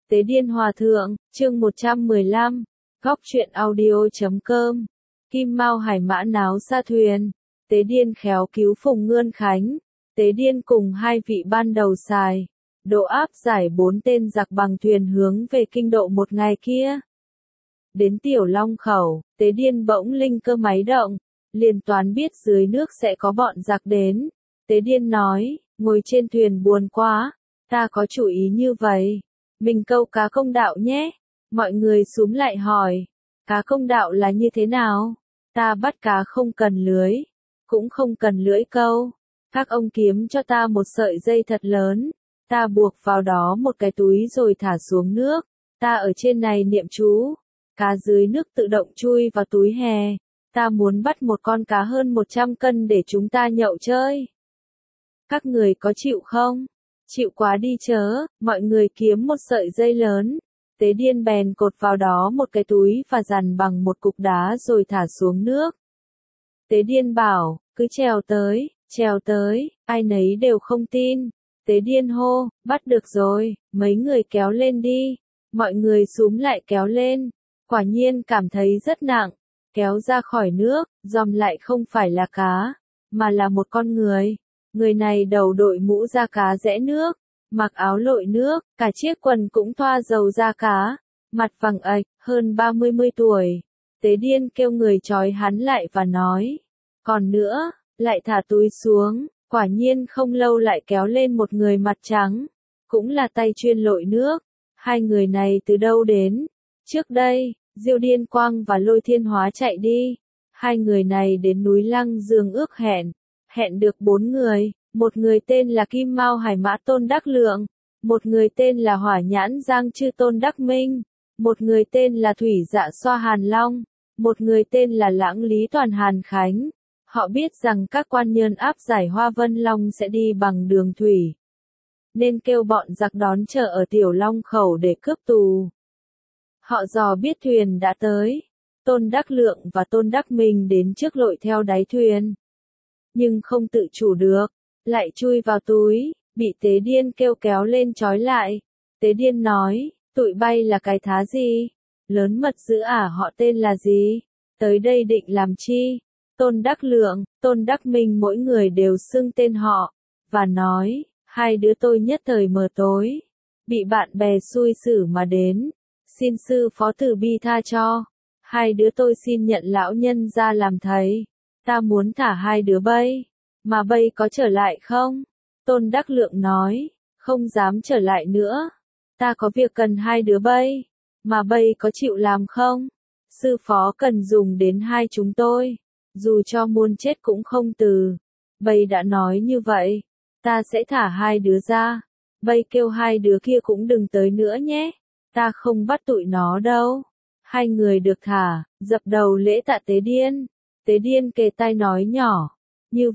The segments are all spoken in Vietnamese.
Tế Điên Hòa Thượng, chương 115, Góc truyện audio.com, Kim Mao Hải Mã náo xa thuyền, Tế Điên khéo cứu Phùng Ngươn Khánh, Tế Điên cùng hai vị ban đầu xài, độ áp giải 4 tên giặc bằng thuyền hướng về kinh độ một ngày kia. Đến Tiểu Long Khẩu, Tế Điên bỗng linh cơ máy động, liền toán biết dưới nước sẽ có bọn giặc đến. Tế Điên nói, ngồi trên thuyền buồn quá, ta có chủ ý như vậy. Mình câu cá công đạo nhé. Mọi người xúm lại hỏi, cá công đạo là như thế nào? Ta bắt cá không cần lưới, cũng không cần lưỡi câu. Các ông kiếm cho ta một sợi dây thật lớn, ta buộc vào đó một cái túi rồi thả xuống nước. Ta ở trên này niệm chú, cá dưới nước tự động chui vào túi hè. Ta muốn bắt một con cá hơn 100 cân để chúng ta nhậu chơi. Các người có chịu không? Chịu quá đi chớ, mọi người kiếm một sợi dây lớn. Tế Điên bèn cột vào đó một cái túi và dằn bằng một cục đá rồi thả xuống nước. Tế Điên bảo, cứ trèo tới, ai nấy đều không tin. Tế Điên hô, bắt được rồi, mấy người kéo lên đi. Mọi người xúm lại kéo lên, quả nhiên cảm thấy rất nặng. Kéo ra khỏi nước, dòm lại không phải là cá, mà là một con người. Người này đầu đội mũ da cá rẽ nước, mặc áo lội nước, cả chiếc quần cũng thoa dầu da cá, mặt vàng ạch, hơn 30 tuổi. Tế Điên kêu người trói hắn lại và nói, còn nữa, lại thả túi xuống, quả nhiên không lâu lại kéo lên một người mặt trắng, cũng là tay chuyên lội nước. Hai người này từ đâu đến? Trước đây, Diêu Điên Quang và Lôi Thiên Hóa chạy đi. Hai người này đến núi Lăng Dương ước hẹn được 4 người, một người tên là Kim Mao Hải Mã Tôn Đắc Lượng, một người tên là Hỏa Nhãn Giang Chư Tôn Đắc Minh, một người tên là Thủy Dạ Xoa Hàn Long, một người tên là Lãng Lý Toàn Hàn Khánh. Họ biết rằng các quan nhân áp giải Hoa Vân Long sẽ đi bằng đường thủy, nên kêu bọn giặc đón chờ ở Tiểu Long Khẩu để cướp tù. Họ dò biết thuyền đã tới, Tôn Đắc Lượng và Tôn Đắc Minh đến trước lội theo đáy thuyền, nhưng không tự chủ được, lại chui vào túi, bị Tế Điên kêu kéo lên trói lại. Tế Điên nói, tụi bay là cái thá gì? Lớn mật dữ à? Họ tên là gì? Tới đây định làm chi? Tôn Đắc Lượng, Tôn Đắc Minh mỗi người đều xưng tên họ, và nói, hai đứa tôi nhất thời mờ tối, bị bạn bè xui xử mà đến, xin sư phó từ bi tha cho. Hai đứa tôi xin nhận lão nhân ra làm thầy. Ta muốn thả hai đứa bay, mà bay có trở lại không? Tôn Đắc Lượng nói, không dám trở lại nữa. Ta có việc cần hai đứa bay, mà bay có chịu làm không? Sư phó cần dùng đến hai chúng tôi, dù cho muôn chết cũng không từ. Bay đã nói như vậy, ta sẽ thả hai đứa ra. Bay kêu hai đứa kia cũng đừng tới nữa nhé, ta không bắt tụi nó đâu. Hai người được thả, dập đầu lễ tạ Tế Điên. Tế Điên kề tai nói nhỏ, như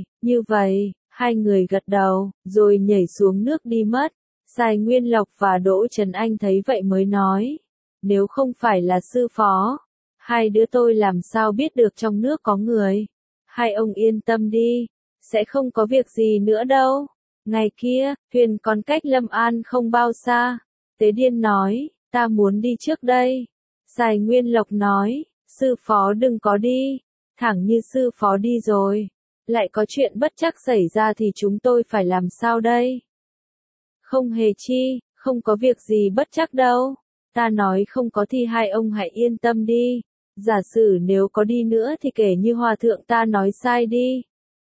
vậy, hai người gật đầu, rồi nhảy xuống nước đi mất. Sài Nguyên Lộc và Đỗ Trần Anh thấy vậy mới nói, nếu không phải là sư phó, hai đứa tôi làm sao biết được trong nước có người. Hai ông yên tâm đi, sẽ không có việc gì nữa đâu. Ngày kia, thuyền còn cách Lâm An không bao xa. Tế Điên nói, ta muốn đi trước đây. Sài Nguyên Lộc nói, sư phó đừng có đi. Thẳng như sư phó đi rồi, lại có chuyện bất trắc xảy ra thì chúng tôi phải làm sao đây? Không hề chi, không có việc gì bất trắc đâu. Ta nói không có thì hai ông hãy yên tâm đi. Giả sử nếu có đi nữa thì kể như hòa thượng ta nói sai đi.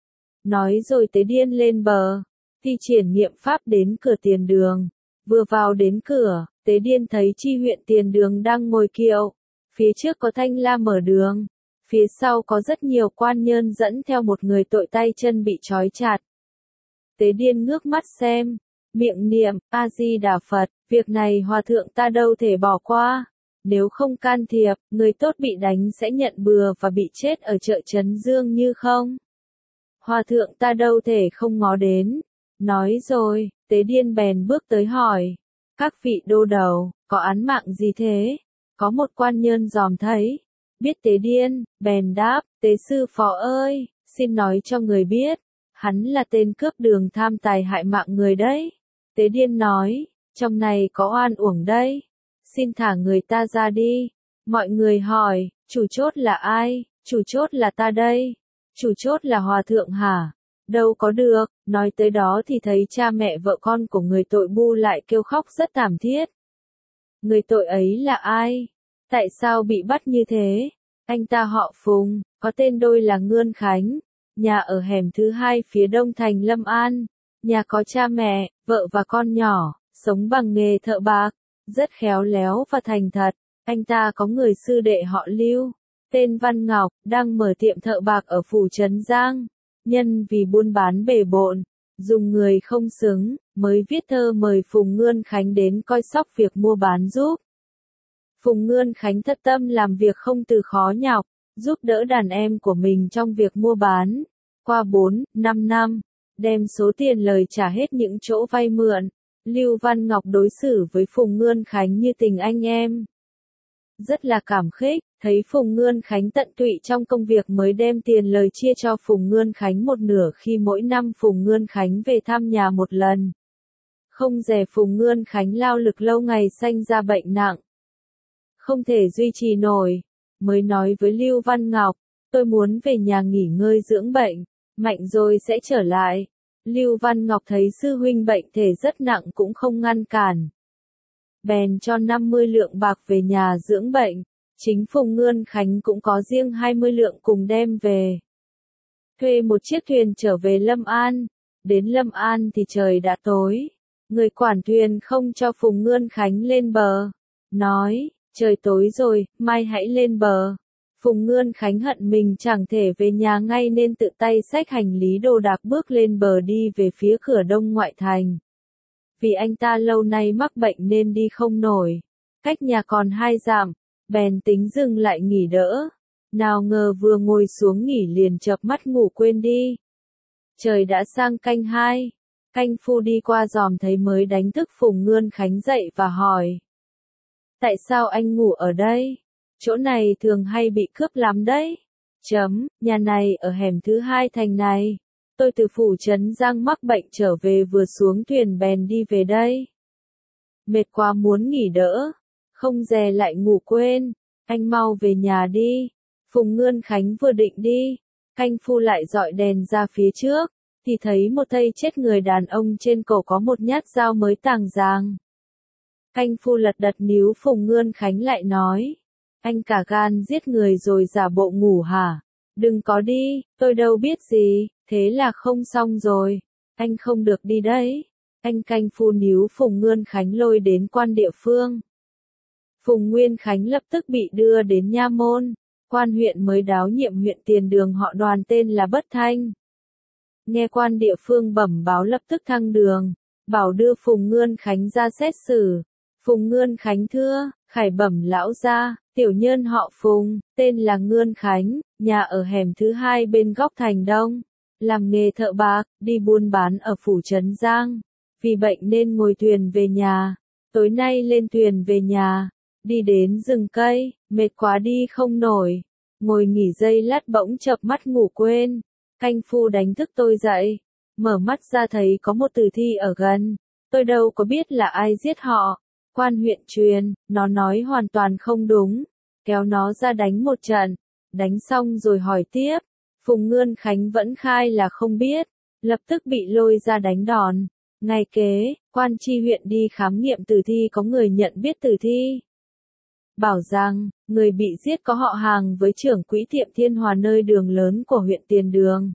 Nói rồi Tế Điên lên bờ, thi triển nghiệm pháp đến cửa Tiền Đường. Vừa vào đến cửa, Tế Điên thấy Chi huyện Tiền Đường đang ngồi kiệu. Phía trước có Thanh La mở đường. Phía sau có rất nhiều quan nhân dẫn theo một người tội tay chân bị trói chặt. Tế Điên ngước mắt xem, miệng niệm, A-di-đà Phật, việc này hòa thượng ta đâu thể bỏ qua. Nếu không can thiệp, người tốt bị đánh sẽ nhận bừa và bị chết ở chợ Trấn Dương như không. Hòa thượng ta đâu thể không ngó đến. Nói rồi, Tế Điên bèn bước tới hỏi, các vị đô đầu, có án mạng gì thế? Có một quan nhân dòm thấy, biết Tế Điên, bèn đáp, Tế sư phó ơi, xin nói cho người biết, hắn là tên cướp đường tham tài hại mạng người đấy. Tế Điên nói, Trong này có oan uổng đấy. Xin thả người ta ra đi. Mọi người hỏi, chủ chốt là ai? Chủ chốt là ta đây. Chủ chốt là hòa thượng hả? Đâu có được, nói tới đó thì thấy cha mẹ vợ con của người tội bu lại kêu khóc rất thảm thiết. Người tội ấy là ai? Tại sao bị bắt như thế? Anh ta họ Phùng, có tên đôi là Ngươn Khánh, nhà ở hẻm thứ 2 phía đông thành Lâm An, nhà có cha mẹ, vợ và con nhỏ, sống bằng nghề thợ bạc, rất khéo léo và thành thật. Anh ta có người sư đệ họ Lưu, tên Văn Ngọc, đang mở tiệm thợ bạc ở phủ Trấn Giang. Nhân vì buôn bán bề bộn, dùng người không xứng, mới viết thơ mời Phùng Ngươn Khánh đến coi sóc việc mua bán giúp. Phùng Ngươn Khánh thất tâm làm việc không từ khó nhọc, giúp đỡ đàn em của mình trong việc mua bán. Qua 4-5 năm, đem số tiền lời trả hết những chỗ vay mượn. Lưu Văn Ngọc đối xử với Phùng Ngươn Khánh như tình anh em. Rất là cảm khích, thấy Phùng Ngươn Khánh tận tụy trong công việc mới đem tiền lời chia cho Phùng Ngươn Khánh một nửa khi mỗi năm Phùng Ngươn Khánh về thăm nhà một lần. Không dè Phùng Ngươn Khánh lao lực lâu ngày sanh ra bệnh nặng. Không thể duy trì nổi, mới nói với Lưu Văn Ngọc, tôi muốn về nhà nghỉ ngơi dưỡng bệnh, mạnh rồi sẽ trở lại. Lưu Văn Ngọc thấy sư huynh bệnh thể rất nặng cũng không ngăn cản. Bèn cho 50 lượng bạc về nhà dưỡng bệnh, chính Phùng Ngươn Khánh cũng có riêng 20 lượng cùng đem về. Thuê một chiếc thuyền trở về Lâm An, đến Lâm An thì trời đã tối. Người quản thuyền không cho Phùng Ngươn Khánh lên bờ, nói, trời tối rồi, mai hãy lên bờ. Phùng Ngươn Khánh hận mình chẳng thể về nhà ngay nên tự tay xách hành lý đồ đạc bước lên bờ đi về phía cửa đông ngoại thành. Vì anh ta lâu nay mắc bệnh nên đi không nổi, cách nhà còn 2 dặm, bèn tính dừng lại nghỉ đỡ. Nào ngờ vừa ngồi xuống nghỉ liền chợp mắt ngủ quên đi. Trời đã sang canh 2, canh phu đi qua dòm thấy mới đánh thức Phùng Ngươn Khánh dậy và hỏi. Tại sao anh ngủ ở đây? Chỗ này thường hay bị cướp lắm đấy. Nhà này ở hẻm thứ 2 thành này. Tôi từ phủ Trấn Giang mắc bệnh trở về vừa xuống thuyền bèn đi về đây. Mệt quá muốn nghỉ đỡ, không dè lại ngủ quên, anh mau về nhà đi. Phùng Ngươn Khánh vừa định đi, canh phu lại dọi đèn ra phía trước, thì thấy một thây chết người đàn ông trên cổ có một nhát dao mới tàng ràng. Canh phu lật đật níu Phùng Ngươn Khánh lại nói, anh cả gan giết người rồi giả bộ ngủ hả? Đừng có đi, tôi đâu biết gì, thế là không xong rồi, anh không được đi đấy. Anh canh phu níu Phùng Ngươn Khánh lôi đến quan địa phương. Phùng Nguyên Khánh lập tức bị đưa đến nha môn, quan huyện mới đáo nhiệm huyện Tiền Đường họ Đoàn tên là Bất Thanh. Nghe quan địa phương bẩm báo lập tức thăng đường, bảo đưa Phùng Ngươn Khánh ra xét xử. Phùng Ngươn Khánh thưa, khải bẩm lão gia, tiểu nhân họ Phùng, tên là Ngươn Khánh, nhà ở hẻm thứ 2 bên góc thành Đông, làm nghề thợ bạc, đi buôn bán ở phủ Trấn Giang. Vì bệnh nên ngồi thuyền về nhà, tối nay lên thuyền về nhà, đi đến rừng cây, mệt quá đi không nổi, ngồi nghỉ giây lát bỗng chợp mắt ngủ quên. Canh phu đánh thức tôi dậy, mở mắt ra thấy có một tử thi ở gần, tôi đâu có biết là ai giết họ. Quan huyện truyền, nó nói hoàn toàn không đúng, kéo nó ra đánh một trận, đánh xong rồi hỏi tiếp. Phùng Ngươn Khánh vẫn khai là không biết, lập tức bị lôi ra đánh đòn. Ngày kế, quan tri huyện đi khám nghiệm tử thi có người nhận biết tử thi. Bảo rằng, người bị giết có họ hàng với trưởng quỹ tiệm Thiên Hòa nơi đường lớn của huyện Tiền Đường.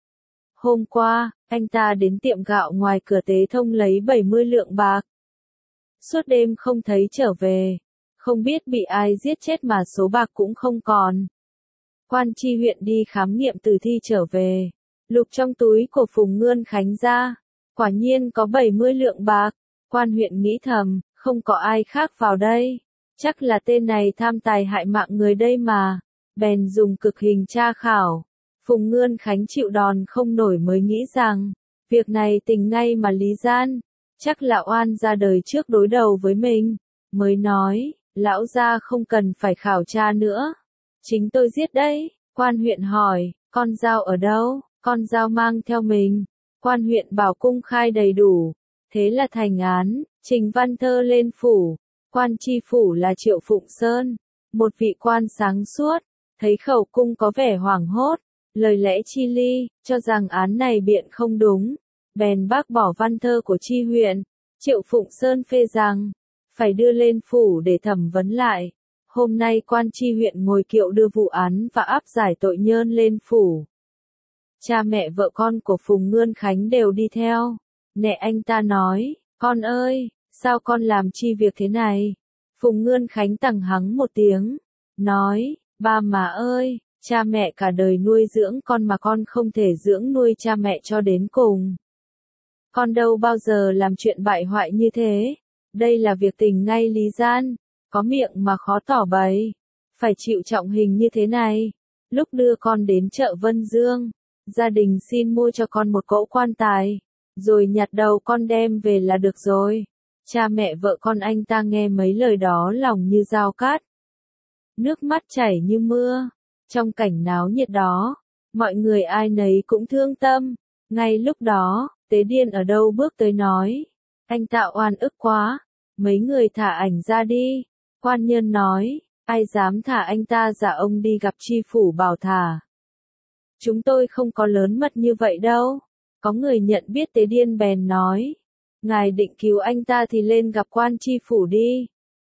Hôm qua, anh ta đến tiệm gạo ngoài cửa Tế Thông lấy 70 lượng bạc. Suốt đêm không thấy trở về, không biết bị ai giết chết mà số bạc cũng không còn. Quan tri huyện đi khám nghiệm tử thi trở về, lục trong túi của Phùng Ngươn Khánh ra, quả nhiên có 70 lượng bạc. Quan huyện nghĩ thầm, không có ai khác vào đây, chắc là tên này tham tài hại mạng người đây mà, bèn dùng cực hình tra khảo. Phùng Ngươn Khánh chịu đòn không nổi mới nghĩ rằng, việc này tình ngay mà lý gian, chắc là oan ra đời trước đối đầu với mình, mới nói, lão gia không cần phải khảo tra nữa, chính tôi giết đấy. Quan huyện hỏi, con dao ở đâu? Con dao mang theo mình. Quan huyện bảo cung khai đầy đủ, Thế là thành án, Trình Văn Thơ lên phủ, quan tri phủ là Triệu Phụng Sơn, một vị quan sáng suốt, thấy khẩu cung có vẻ hoảng hốt, lời lẽ chi ly, cho rằng án này biện không đúng, bèn bác bỏ văn thơ của tri huyện. Triệu Phụng Sơn phê rằng, phải đưa lên phủ để thẩm vấn lại. Hôm nay quan tri huyện ngồi kiệu đưa vụ án và áp giải tội nhân lên phủ. Cha mẹ vợ con của Phùng Ngươn Khánh đều đi theo. Nè anh ta nói, con ơi, sao con làm chi việc thế này? Phùng Ngươn Khánh tằng hắng một tiếng, nói, ba má ơi, cha mẹ cả đời nuôi dưỡng con mà con không thể dưỡng nuôi cha mẹ cho đến cùng. Con đâu bao giờ làm chuyện bại hoại như thế. Đây là việc tình ngay lý gian, có miệng mà khó tỏ bày. Phải chịu trọng hình như thế này. Lúc đưa con đến chợ Vân Dương, gia đình xin mua cho con một cỗ quan tài, rồi nhặt đầu con đem về là được rồi. Cha mẹ vợ con anh ta nghe mấy lời đó lòng như dao cát. Nước mắt chảy như mưa. Trong cảnh náo nhiệt đó, mọi người ai nấy cũng thương tâm. Ngay lúc đó, Tế Điên ở đâu bước tới nói, anh Tạo oan ức quá, mấy người thả ảnh ra đi. Quan nhân nói, ai dám thả anh ta, dạ ông đi gặp tri phủ bảo thả. Chúng tôi không có lớn mật như vậy đâu. Có người nhận biết Tế Điên bèn nói, ngài định cứu anh ta thì lên gặp quan tri phủ đi.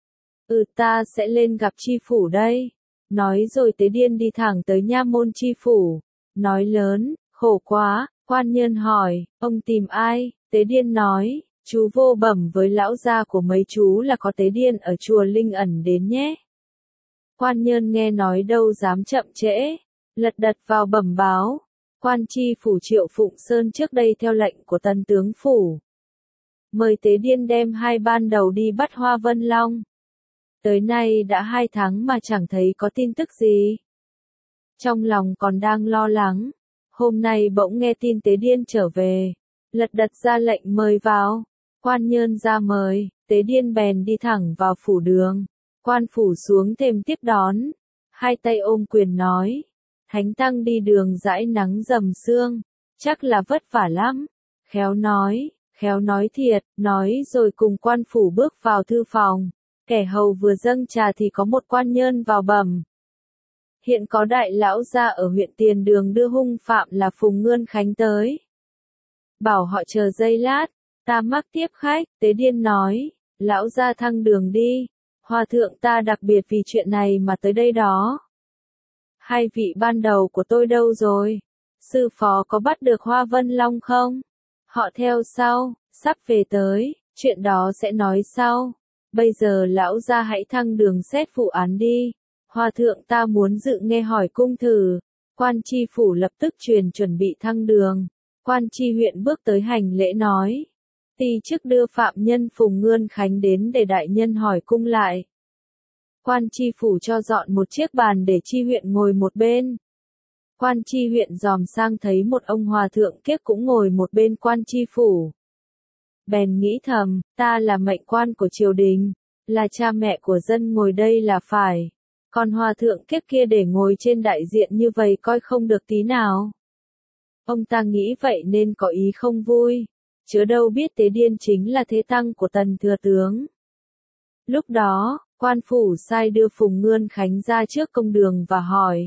Ta sẽ lên gặp tri phủ đây. Nói rồi Tế Điên đi thẳng tới nha môn tri phủ, nói lớn, khổ quá. Quan nhân hỏi, ông tìm ai? Tế Điên nói, chú vô bẩm với lão gia của mấy chú là có Tế Điên ở chùa Linh Ẩn đến nhé. Quan nhân nghe nói đâu dám chậm trễ, lật đật vào bẩm báo. Quan tri phủ Triệu Phụng Sơn trước đây theo lệnh của Tần tướng phủ, mời Tế Điên đem hai ban đầu đi bắt Hoa Vân Long. Tới nay đã 2 tháng mà chẳng thấy có tin tức gì. Trong lòng còn đang lo lắng. Hôm nay bỗng nghe tin Tế Điên trở về, lật đật ra lệnh mời vào. Quan nhân ra mời, Tế Điên bèn đi thẳng vào phủ đường. Quan phủ xuống thềm tiếp đón, hai tay ôm quyền nói, thánh tăng đi đường dãi nắng dầm sương, chắc là vất vả lắm. Khéo nói thiệt, nói rồi cùng quan phủ bước vào thư phòng. Kẻ hầu vừa dâng trà thì có một quan nhân vào bẩm. Hiện có đại lão gia ở huyện Tiền Đường đưa hung phạm là Phùng Ngươn Khánh tới. Bảo họ chờ giây lát, ta mắc tiếp khách. Tế Điên nói, lão gia thăng đường đi. Hòa thượng ta đặc biệt vì chuyện này mà tới đây đó. Hai vị ban đầu của tôi đâu rồi? Sư phó có bắt được Hoa Vân Long không? Họ theo sau, sắp về tới, chuyện đó sẽ nói sau. Bây giờ lão gia hãy thăng đường xét vụ án đi. Hòa thượng ta muốn dự nghe hỏi cung thử. Quan tri phủ lập tức truyền chuẩn bị thăng đường. Quan tri huyện bước tới hành lễ nói, ty chức đưa phạm nhân Phùng Ngươn Khánh đến để đại nhân hỏi cung lại. Quan tri phủ cho dọn một chiếc bàn để tri huyện ngồi một bên. Quan tri huyện dòm sang thấy một ông hòa thượng kiếc cũng ngồi một bên quan tri phủ. Bèn nghĩ thầm, ta là mệnh quan của triều đình, là cha mẹ của dân ngồi đây là phải. Còn hòa thượng kiếp kia để ngồi trên đại diện như vậy coi không được tí nào. Ông ta nghĩ vậy nên có ý không vui, chớ đâu biết Tế Điên chính là thế tăng của Tần thừa tướng. Lúc đó, quan phủ sai đưa Phùng Ngươn Khánh ra trước công đường và hỏi.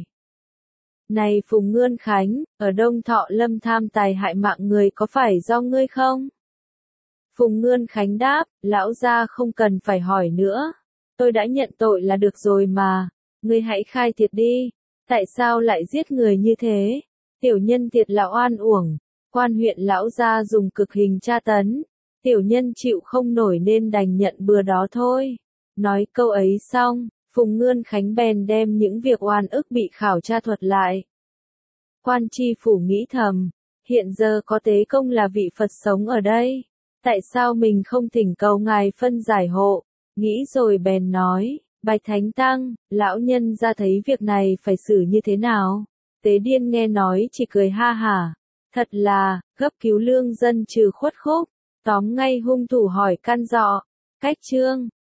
Này Phùng Ngươn Khánh, ở Đông Thọ Lâm tham tài hại mạng người có phải do ngươi không? Phùng Ngươn Khánh đáp, lão gia không cần phải hỏi nữa. Tôi đã nhận tội là được rồi mà. Ngươi hãy khai thiệt đi. Tại sao lại giết người như thế? Tiểu nhân thiệt là oan uổng. Quan huyện lão gia dùng cực hình tra tấn. Tiểu nhân chịu không nổi nên đành nhận bừa đó thôi. Nói câu ấy xong, Phùng Ngươn Khánh bèn đem những việc oan ức bị khảo tra thuật lại. Quan tri phủ nghĩ thầm, hiện giờ có Tế Công là vị Phật sống ở đây. Tại sao mình không thỉnh cầu ngài phân giải hộ? Nghĩ rồi bèn nói, bạch thánh tăng, lão nhân ra thấy việc này phải xử như thế nào? Tế Điên nghe nói chỉ cười ha hả. Thật là, gấp cứu lương dân trừ khuất khúc, tóm ngay hung thủ hỏi căn dọ. Cách chương